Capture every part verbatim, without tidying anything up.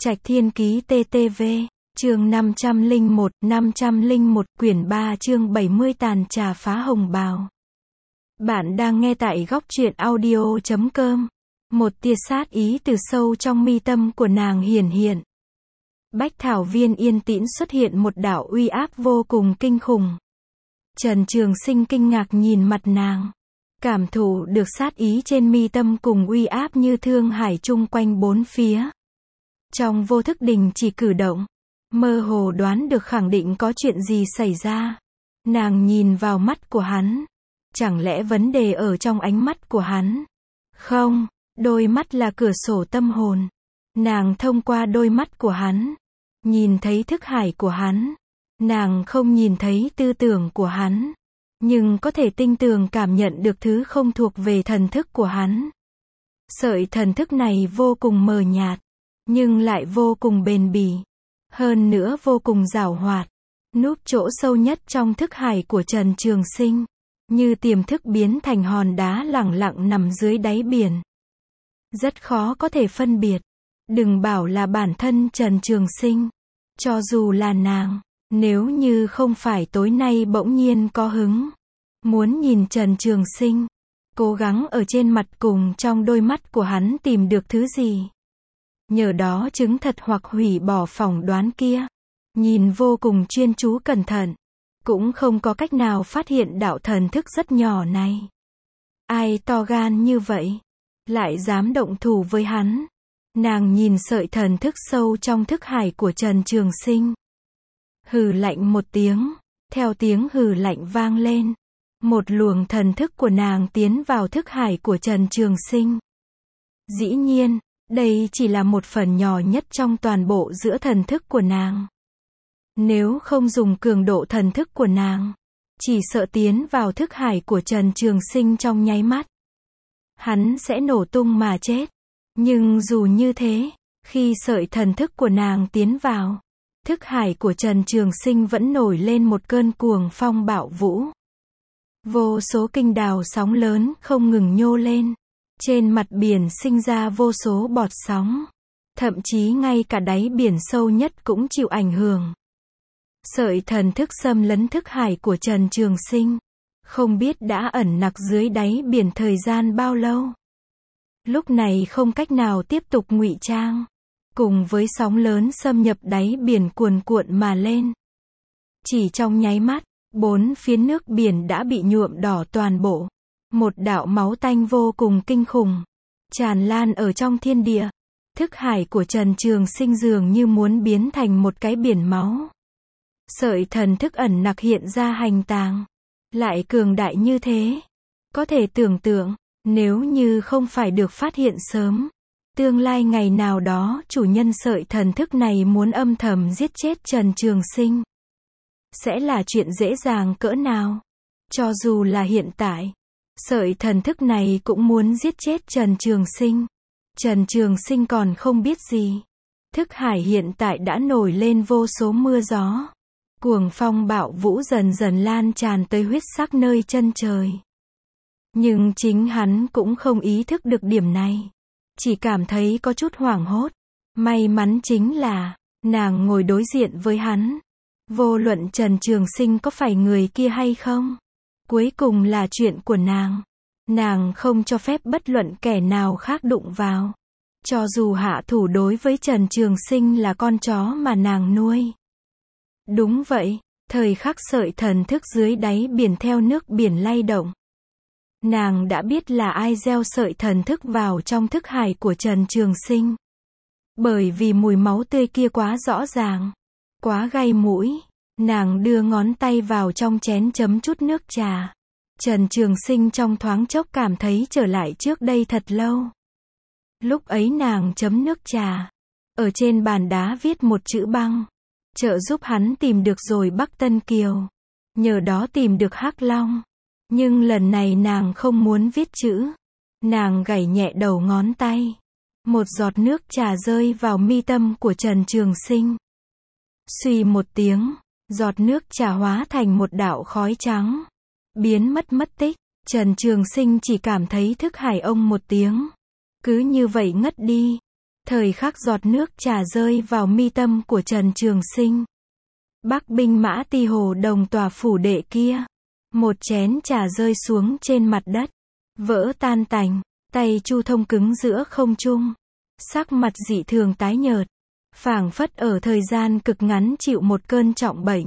Trạch Thiên Ký tê tê vê, chương năm trăm lẻ một, năm trăm lẻ một, quyển ba chương bảy mươi tàn trà phá hồng bào. Bạn đang nghe tại góc truyện audio chấm com. Một tia sát ý từ sâu trong mi tâm của nàng hiển hiện. Bách thảo viên yên tĩnh xuất hiện một đạo uy áp vô cùng kinh khủng. Trần Trường Sinh kinh ngạc nhìn mặt nàng. Cảm thụ được sát ý trên mi tâm cùng uy áp như thương hải chung quanh bốn phía. Trong vô thức đình chỉ cử động, mơ hồ đoán được khẳng định có chuyện gì xảy ra. Nàng nhìn vào mắt của hắn. Chẳng lẽ vấn đề ở trong ánh mắt của hắn? Không, đôi mắt là cửa sổ tâm hồn. Nàng thông qua đôi mắt của hắn, nhìn thấy thức hải của hắn. Nàng không nhìn thấy tư tưởng của hắn, nhưng có thể tinh tường cảm nhận được thứ không thuộc về thần thức của hắn. Sợi thần thức này vô cùng mờ nhạt, nhưng lại vô cùng bền bỉ. Hơn nữa vô cùng giảo hoạt. Núp chỗ sâu nhất trong thức hải của Trần Trường Sinh, như tiềm thức biến thành hòn đá lẳng lặng nằm dưới đáy biển. Rất khó có thể phân biệt. Đừng bảo là bản thân Trần Trường Sinh. Cho dù là nàng, nếu như không phải tối nay bỗng nhiên có hứng, muốn nhìn Trần Trường Sinh, cố gắng ở trên mặt cùng trong đôi mắt của hắn tìm được thứ gì. Nhờ đó chứng thật hoặc hủy bỏ phỏng đoán kia. Nhìn vô cùng chuyên chú cẩn thận, cũng không có cách nào phát hiện đạo thần thức rất nhỏ này. Ai to gan như vậy, lại dám động thủ với hắn. Nàng nhìn sợi thần thức sâu trong thức hải của Trần Trường Sinh. Hừ lạnh một tiếng, theo tiếng hừ lạnh vang lên. Một luồng thần thức của nàng tiến vào thức hải của Trần Trường Sinh. Dĩ nhiên, đây chỉ là một phần nhỏ nhất trong toàn bộ giữa thần thức của nàng. Nếu không dùng cường độ thần thức của nàng, chỉ sợ tiến vào thức hải của Trần Trường Sinh trong nháy mắt, hắn sẽ nổ tung mà chết. Nhưng dù như thế, khi sợi thần thức của nàng tiến vào, thức hải của Trần Trường Sinh vẫn nổi lên một cơn cuồng phong bạo vũ. Vô số kinh đào sóng lớn không ngừng nhô lên. Trên mặt biển sinh ra vô số bọt sóng. Thậm chí ngay cả đáy biển sâu nhất cũng chịu ảnh hưởng. Sợi thần thức xâm lấn thức hải của Trần Trường Sinh, không biết đã ẩn nặc dưới đáy biển thời gian bao lâu. Lúc này không cách nào tiếp tục ngụy trang. Cùng với sóng lớn xâm nhập đáy biển cuồn cuộn mà lên. Chỉ trong nháy mắt, bốn phía nước biển đã bị nhuộm đỏ toàn bộ. Một đạo máu tanh vô cùng kinh khủng tràn lan ở trong thiên địa. Thức hải của Trần Trường Sinh dường như muốn biến thành một cái biển máu. Sợi thần thức ẩn nặc hiện ra hành tàng, lại cường đại như thế. Có thể tưởng tượng, nếu như không phải được phát hiện sớm, tương lai ngày nào đó chủ nhân sợi thần thức này muốn âm thầm giết chết Trần Trường Sinh, sẽ là chuyện dễ dàng cỡ nào. Cho dù là hiện tại, sợi thần thức này cũng muốn giết chết Trần Trường Sinh. Trần Trường Sinh còn không biết gì. Thức hải hiện tại đã nổi lên vô số mưa gió. Cuồng phong bạo vũ dần dần lan tràn tới huyết sắc nơi chân trời. Nhưng chính hắn cũng không ý thức được điểm này. Chỉ cảm thấy có chút hoảng hốt. May mắn chính là, nàng ngồi đối diện với hắn. Vô luận Trần Trường Sinh có phải người kia hay không, cuối cùng là chuyện của nàng. Nàng không cho phép bất luận kẻ nào khác đụng vào. Cho dù hạ thủ đối với Trần Trường Sinh là con chó mà nàng nuôi. Đúng vậy, thời khắc sợi thần thức dưới đáy biển theo nước biển lay động. Nàng đã biết là ai gieo sợi thần thức vào trong thức hải của Trần Trường Sinh. Bởi vì mùi máu tươi kia quá rõ ràng, quá gây mũi. Nàng đưa ngón tay vào trong chén chấm chút nước trà. Trần Trường Sinh trong thoáng chốc cảm thấy trở lại trước đây thật lâu. Lúc ấy nàng chấm nước trà, ở trên bàn đá viết một chữ băng, trợ giúp hắn tìm được rồi Bắc Tân Kiều. Nhờ đó tìm được Hắc Long. Nhưng lần này nàng không muốn viết chữ. Nàng gảy nhẹ đầu ngón tay. Một giọt nước trà rơi vào mi tâm của Trần Trường Sinh. Suy một tiếng, giọt nước trà hóa thành một đạo khói trắng, biến mất mất tích. Trần Trường Sinh chỉ cảm thấy thức hải ông một tiếng, cứ như vậy ngất đi. Thời khắc giọt nước trà rơi vào mi tâm của Trần Trường Sinh. Bắc binh mã ti hồ đồng tòa phủ đệ kia. Một chén trà rơi xuống trên mặt đất. Vỡ tan tành. Tay Chu Thông cứng giữa không trung. Sắc mặt dị thường tái nhợt. Phảng phất ở thời gian cực ngắn chịu một cơn trọng bệnh.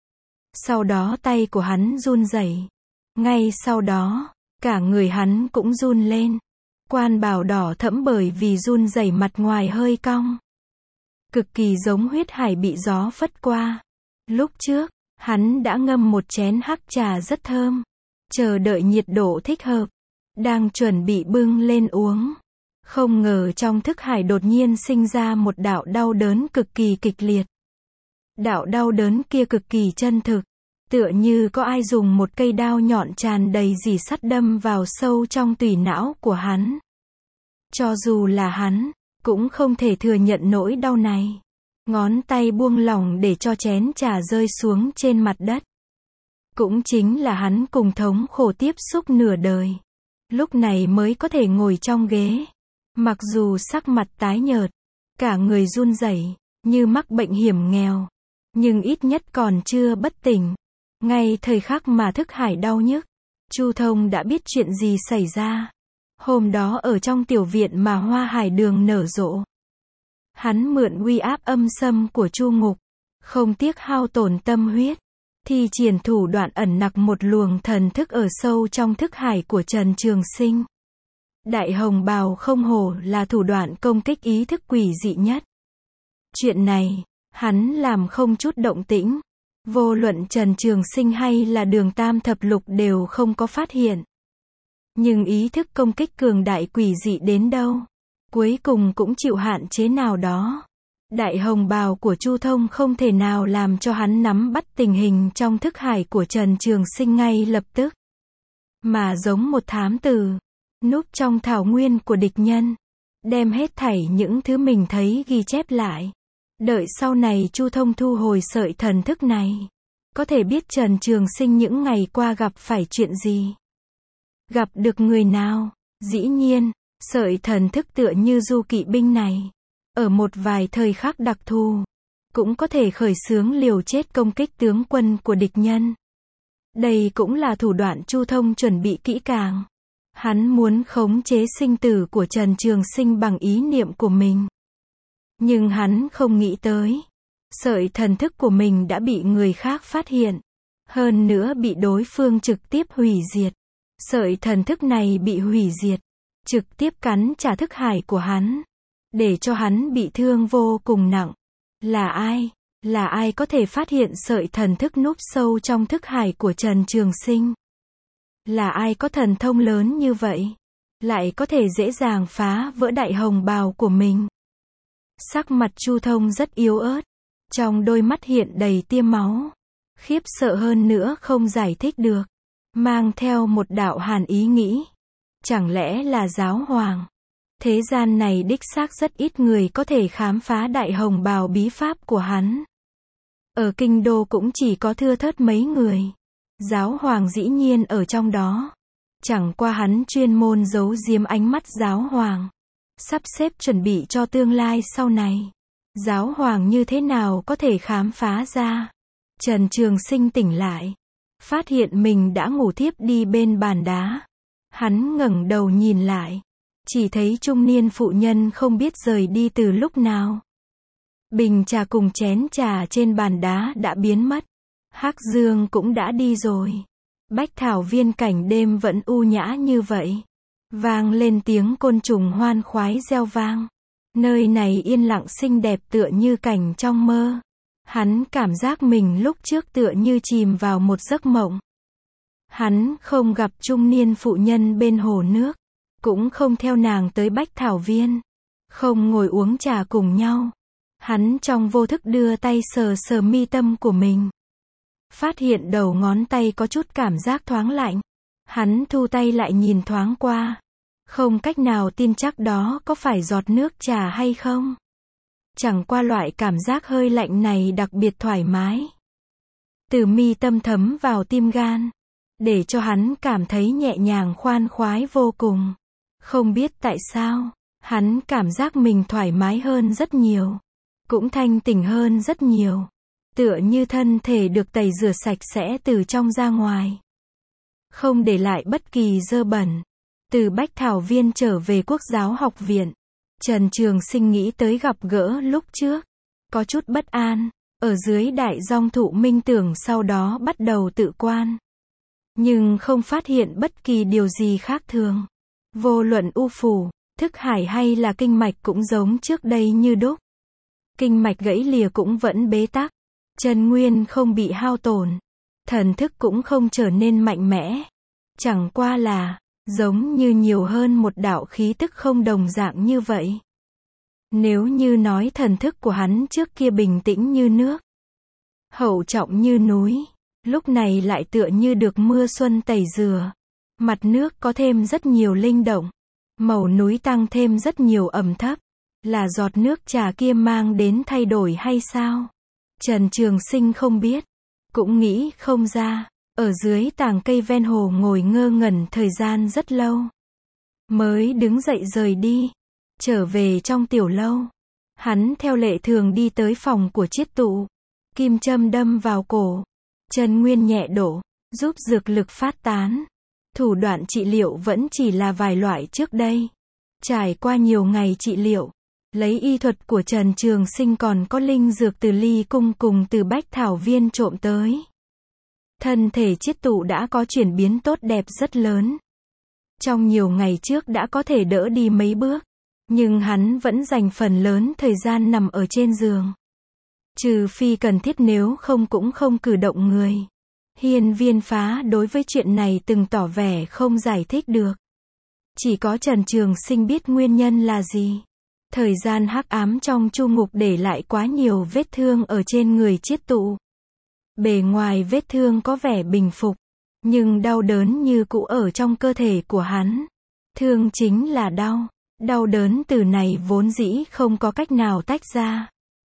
Sau đó tay của hắn run rẩy. Ngay sau đó, cả người hắn cũng run lên. Quan bào đỏ thẫm bởi vì run rẩy mặt ngoài hơi cong. Cực kỳ giống huyết hải bị gió phất qua. Lúc trước, hắn đã ngâm một chén hắc trà rất thơm. Chờ đợi nhiệt độ thích hợp. Đang chuẩn bị bưng lên uống. Không ngờ trong thức hải đột nhiên sinh ra một đạo đau đớn cực kỳ kịch liệt. Đạo đau đớn kia cực kỳ chân thực. Tựa như có ai dùng một cây đao nhọn tràn đầy rỉ sắt đâm vào sâu trong tủy não của hắn. Cho dù là hắn, cũng không thể thừa nhận nỗi đau này. Ngón tay buông lỏng để cho chén trà rơi xuống trên mặt đất. Cũng chính là hắn cùng thống khổ tiếp xúc nửa đời. Lúc này mới có thể ngồi trong ghế. Mặc dù sắc mặt tái nhợt, cả người run rẩy, như mắc bệnh hiểm nghèo. Nhưng ít nhất còn chưa bất tỉnh. Ngay thời khắc mà thức hải đau nhức, Chu Thông đã biết chuyện gì xảy ra. Hôm đó ở trong tiểu viện mà hoa hải đường nở rộ. Hắn mượn uy áp âm xâm của Chu Ngục, không tiếc hao tổn tâm huyết, thi triển thủ đoạn ẩn nặc một luồng thần thức ở sâu trong thức hải của Trần Trường Sinh. Đại hồng bào không hổ là thủ đoạn công kích ý thức quỷ dị nhất. Chuyện này, hắn làm không chút động tĩnh. Vô luận Trần Trường Sinh hay là Đường Tam Thập Lục đều không có phát hiện. Nhưng ý thức công kích cường đại quỷ dị đến đâu, cuối cùng cũng chịu hạn chế nào đó. Đại hồng bào của Chu Thông không thể nào làm cho hắn nắm bắt tình hình trong thức hải của Trần Trường Sinh ngay lập tức. Mà giống một thám tử, núp trong thảo nguyên của địch nhân, đem hết thảy những thứ mình thấy ghi chép lại. Đợi sau này Chu Thông thu hồi sợi thần thức này, có thể biết Trần Trường Sinh những ngày qua gặp phải chuyện gì. Gặp được người nào, dĩ nhiên, sợi thần thức tựa như du kỵ binh này. Ở một vài thời khắc đặc thù, cũng có thể khởi xướng liều chết công kích tướng quân của địch nhân. Đây cũng là thủ đoạn Chu Thông chuẩn bị kỹ càng. Hắn muốn khống chế sinh tử của Trần Trường Sinh bằng ý niệm của mình. Nhưng hắn không nghĩ tới, sợi thần thức của mình đã bị người khác phát hiện. Hơn nữa bị đối phương trực tiếp hủy diệt. Sợi thần thức này bị hủy diệt, trực tiếp cắn trả thức hải của hắn, để cho hắn bị thương vô cùng nặng. Là ai? Là ai có thể phát hiện sợi thần thức núp sâu trong thức hải của Trần Trường Sinh? Là ai có thần thông lớn như vậy? Lại có thể dễ dàng phá vỡ đại hồng bào của mình? Sắc mặt Chu Thông rất yếu ớt, trong đôi mắt hiện đầy tia máu. Khiếp sợ hơn nữa không giải thích được, mang theo một đạo hàn ý nghĩ. Chẳng lẽ là giáo hoàng? Thế gian này đích xác rất ít người có thể khám phá đại hồng bào bí pháp của hắn. Ở kinh đô cũng chỉ có thưa thớt mấy người. Giáo hoàng dĩ nhiên ở trong đó. Chẳng qua hắn chuyên môn giấu giếm ánh mắt giáo hoàng. Sắp xếp chuẩn bị cho tương lai sau này. Giáo hoàng như thế nào có thể khám phá ra? Trần Trường Sinh tỉnh lại, phát hiện mình đã ngủ thiếp đi bên bàn đá. Hắn ngẩng đầu nhìn lại, chỉ thấy trung niên phụ nhân không biết rời đi từ lúc nào. Bình trà cùng chén trà trên bàn đá đã biến mất. Hắc Dương cũng đã đi rồi. Bách thảo viên cảnh đêm vẫn u nhã như vậy. Vang lên tiếng côn trùng hoan khoái reo vang. Nơi này yên lặng xinh đẹp tựa như cảnh trong mơ. Hắn cảm giác mình lúc trước tựa như chìm vào một giấc mộng. Hắn không gặp trung niên phụ nhân bên hồ nước, cũng không theo nàng tới Bách Thảo Viên, không ngồi uống trà cùng nhau. Hắn trong vô thức đưa tay sờ sờ mi tâm của mình. Phát hiện đầu ngón tay có chút cảm giác thoáng lạnh. Hắn thu tay lại nhìn thoáng qua. Không cách nào tin chắc đó có phải giọt nước trà hay không. Chẳng qua loại cảm giác hơi lạnh này đặc biệt thoải mái. Từ mi tâm thấm vào tim gan, để cho hắn cảm thấy nhẹ nhàng khoan khoái vô cùng. Không biết tại sao, Hắn cảm giác mình thoải mái hơn rất nhiều. Cũng thanh tỉnh hơn rất nhiều. Tựa như thân thể được tẩy rửa sạch sẽ từ trong ra ngoài. Không để lại bất kỳ dơ bẩn. Từ Bách Thảo Viên trở về Quốc giáo học viện. Trần Trường Sinh nghĩ tới gặp gỡ lúc trước. Có chút bất an. Ở dưới đại dong thụ minh tưởng sau đó bắt đầu tự quan. Nhưng không phát hiện bất kỳ điều gì khác thường. Vô luận u phủ, thức hải hay là kinh mạch cũng giống trước đây như đúc. Kinh mạch gãy lìa cũng vẫn bế tắc. Chân nguyên không bị hao tổn. Thần thức cũng không trở nên mạnh mẽ. Chẳng qua là, giống như nhiều hơn một đạo khí tức không đồng dạng như vậy. Nếu như nói thần thức của hắn trước kia bình tĩnh như nước, hậu trọng như núi, lúc này lại tựa như được mưa xuân tẩy rửa. Mặt nước có thêm rất nhiều linh động, màu núi tăng thêm rất nhiều ẩm thấp. Là giọt nước trà kia mang đến thay đổi hay sao? Trần Trường Sinh không biết, cũng nghĩ không ra. Ở dưới tàng cây ven hồ ngồi ngơ ngẩn thời gian rất lâu. Mới đứng dậy rời đi. Trở về trong tiểu lâu. Hắn theo lệ thường đi tới phòng của chiết tụ. Kim châm đâm vào cổ. Chân nguyên nhẹ đổ, giúp dược lực phát tán. Thủ đoạn trị liệu vẫn chỉ là vài loại trước đây. Trải qua nhiều ngày trị liệu, lấy y thuật của Trần Trường Sinh còn có linh dược từ Ly Cung cùng từ Bách Thảo Viên trộm tới. Thân thể chiết tụ đã có chuyển biến tốt đẹp rất lớn. Trong nhiều ngày trước đã có thể đỡ đi mấy bước. Nhưng hắn vẫn dành phần lớn thời gian nằm ở trên giường. Trừ phi cần thiết, nếu không cũng không cử động người. Hiên Viên Phá đối với chuyện này từng tỏ vẻ không giải thích được. Chỉ có Trần Trường Sinh biết nguyên nhân là gì. Thời gian hắc ám trong chu ngục để lại quá nhiều vết thương ở trên người chiết tụ. Bề ngoài vết thương có vẻ bình phục, nhưng đau đớn như cũ ở trong cơ thể của hắn. Thương chính là đau. Đau đớn từ này vốn dĩ không có cách nào tách ra.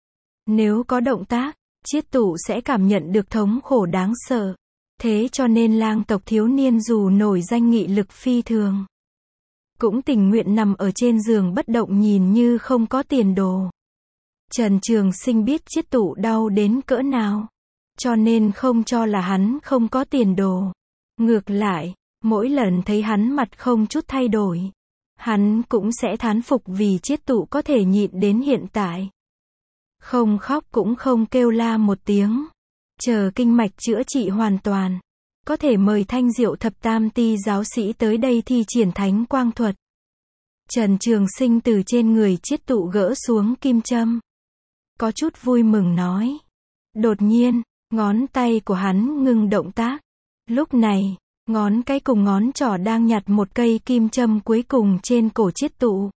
Nếu có động tác, chiết tụ sẽ cảm nhận được thống khổ đáng sợ. Thế cho nên lang tộc thiếu niên dù nổi danh nghị lực phi thường, cũng tình nguyện nằm ở trên giường bất động nhìn như không có tiền đồ. Trần Trường Sinh biết chiết tụ đau đến cỡ nào, cho nên không cho là hắn không có tiền đồ. Ngược lại, mỗi lần thấy hắn mặt không chút thay đổi, hắn cũng sẽ thán phục vì chiết tụ có thể nhịn đến hiện tại. Không khóc cũng không kêu la một tiếng. Chờ kinh mạch chữa trị hoàn toàn, có thể mời Thanh Diệu Thập Tam Ti giáo sĩ tới đây thi triển thánh quang thuật. Trần Trường Sinh từ trên người chiết tụ gỡ xuống kim châm. Có chút vui mừng nói. Đột nhiên, ngón tay của hắn ngừng động tác. Lúc này, ngón cái cùng ngón trỏ đang nhặt một cây kim châm cuối cùng trên cổ chiết tụ.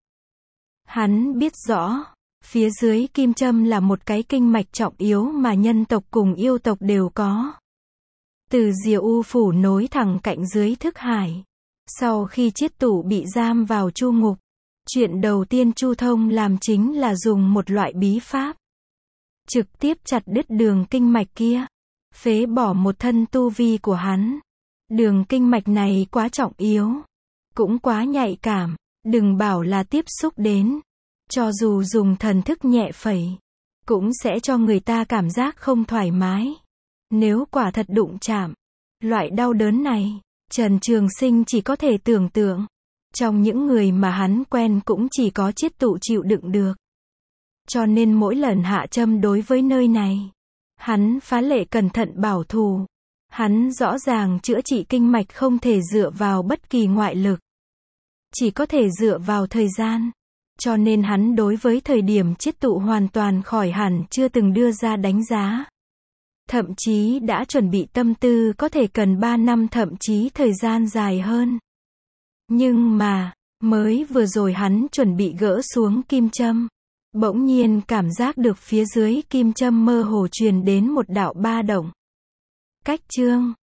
Hắn biết rõ, phía dưới kim châm là một cái kinh mạch trọng yếu mà nhân tộc cùng yêu tộc đều có. Từ Diệu U phủ nối thẳng cạnh dưới thức hải. Sau khi chiết tụ bị giam vào chu ngục, chuyện đầu tiên Chu Thông làm chính là dùng một loại bí pháp, trực tiếp chặt đứt đường kinh mạch kia, phế bỏ một thân tu vi của hắn. Đường kinh mạch này quá trọng yếu, cũng quá nhạy cảm, đừng bảo là tiếp xúc đến, cho dù dùng thần thức nhẹ phẩy, cũng sẽ cho người ta cảm giác không thoải mái. Nếu quả thật đụng chạm, loại đau đớn này, Trần Trường Sinh chỉ có thể tưởng tượng. Trong những người mà hắn quen cũng chỉ có chiết tụ chịu đựng được. Cho nên mỗi lần hạ châm đối với nơi này, hắn phá lệ cẩn thận bảo thủ. Hắn rõ ràng chữa trị kinh mạch không thể dựa vào bất kỳ ngoại lực, chỉ có thể dựa vào thời gian. Cho nên hắn đối với thời điểm chiết tụ hoàn toàn khỏi hẳn chưa từng đưa ra đánh giá. Thậm chí đã chuẩn bị tâm tư có thể cần ba năm thậm chí thời gian dài hơn. Nhưng mà, mới vừa rồi hắn chuẩn bị gỡ xuống kim châm, bỗng nhiên cảm giác được phía dưới kim châm mơ hồ truyền đến một đạo ba động. Cách chương